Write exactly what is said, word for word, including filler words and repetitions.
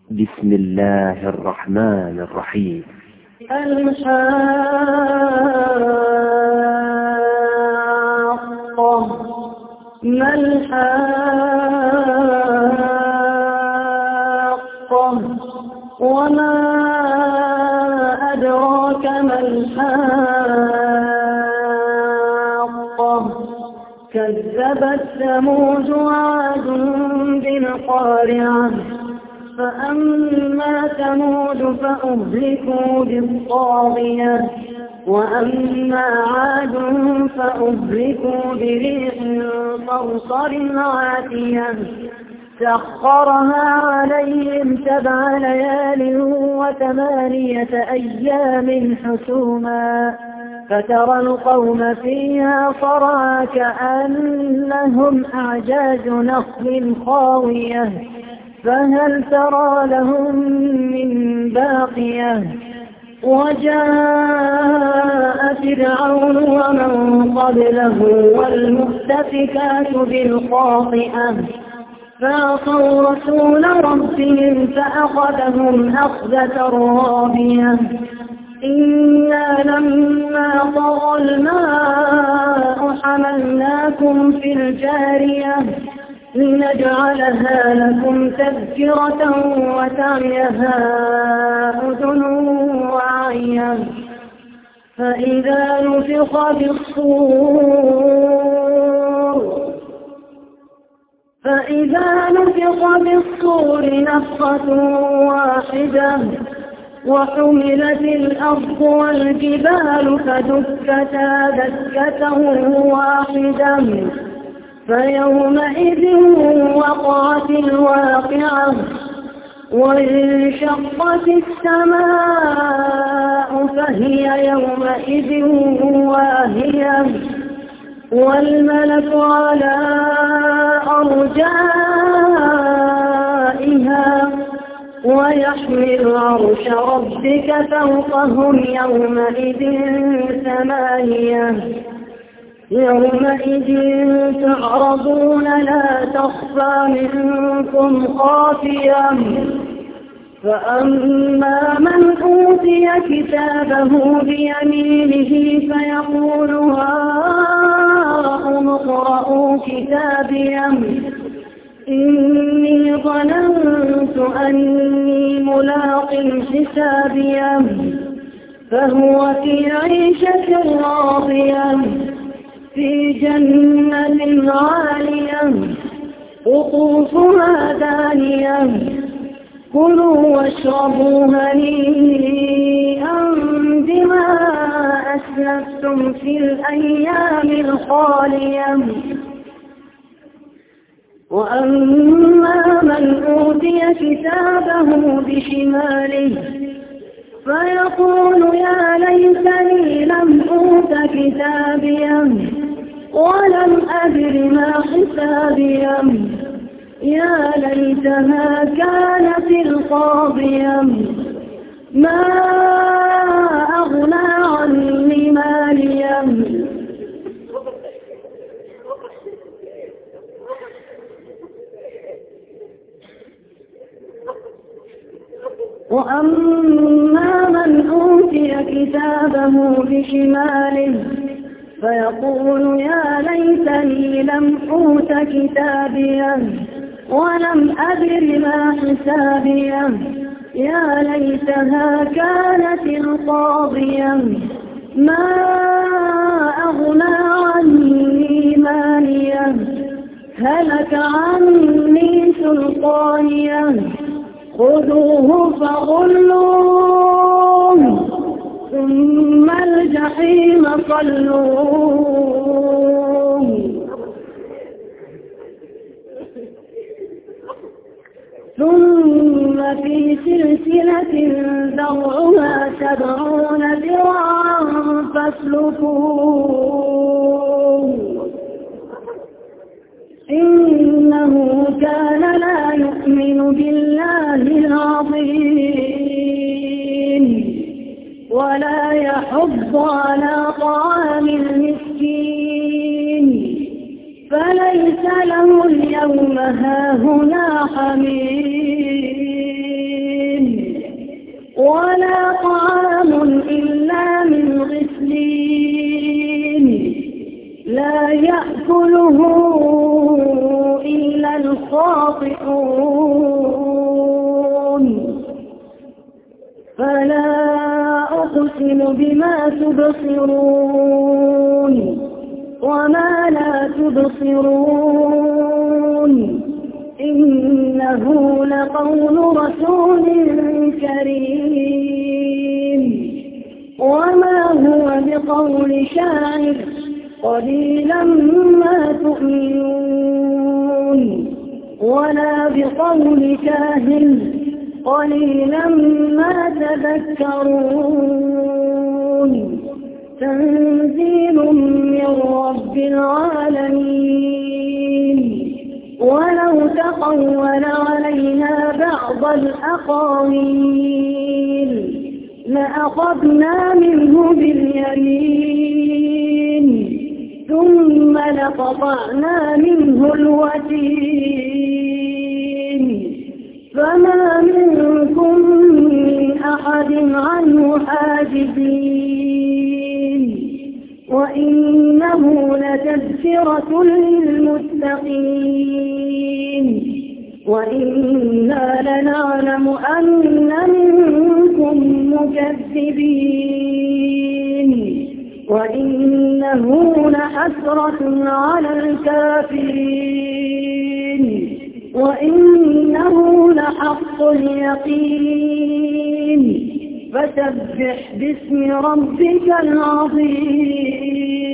بسم الله الرحمن الرحيم. الحاقة ما الحاقة وما أدراك ما الحاقة كذبت ثمود وعاد بالقارعة فأما ثمود فأهلكوا بالطاغية وأما عاد فأهلكوا بريح صرصر عاتية سخرها عليهم سبع ليال وثمانية أيام حسوما فترى القوم فيها صرعى كأنهم أعجاز نخل خاوية فهل ترى لهم من باقية وجاء فرعون ومن قبله والمؤتفكات بالخاطئة فعصوا رسول ربهم فأخذهم أخذة رابية إنا لما طغى الماء حملناكم في الجارية لنجعلها لكم تذكرة وتعيها أذن واعية فإذا نفخ بالصور فإذا نفخ بالصور نفخة واحدة وحملت الأرض والجبال فدكتا دكة واحدة فيومئذ وقعت الواقعة وانشقت السماء فهي يومئذ واهية والملك على أرجائها ويحمل عرش ربك فوقهم يومئذ ثمانية يومئذ تعرضون لا تخفى منكم خافية فأما من أوتي كتابه بيمينه فيقول هاؤم اقرءوا كتابيه إني ظننت أني ملاق حسابيه فهو في عيشة راضية في جنة عالية قطوفها دانية كلوا واشربوا هنيئا بما أسلفتم في الأيام الخالية وأما من أوتي كتابه بشماله فيقول يا ليتني لم أوت كتابيه ولم أدر ما حسابيه يا ليتها كانت القاضية ما أغنى عني ماليه وأما من أوتي كتابه بشماله فيقول يا ليتني لم أوت كتابيه ولم أدر ما حسابيه يا ليتها كانت القاضية ما أغنى عني ماليه هلك عني سلطانيه خذوه فغلوه ثم الجحيم صلوه ثم في سلسلة ذرعها سبعون ذراعا فاسلكوه إنه كان لا يؤمن بالله العظيم ولا يحض على طعام المسكين فليس له اليوم هاهنا حميم خاطئون فلا أقسم بما تبصرون وما لا تبصرون إنه لقول رسول كريم وما هو بقول شاعر قليلا ما تؤمنون ولا بقول كاهن قليلا ما تذكرون تنزيل من رب العالمين ولو تقول علينا بعض الأقاويل لأخذنا منه باليمين ثم لقطعنا منه الوتين فما منكم من أحد عنه حاجزين وإنه لتذكرة للمتقين وإنا لنعلم أن منكم مكذبين وإنه لحسرة على الكافرين وإنه لحق اليقين فسبح باسم ربك العظيم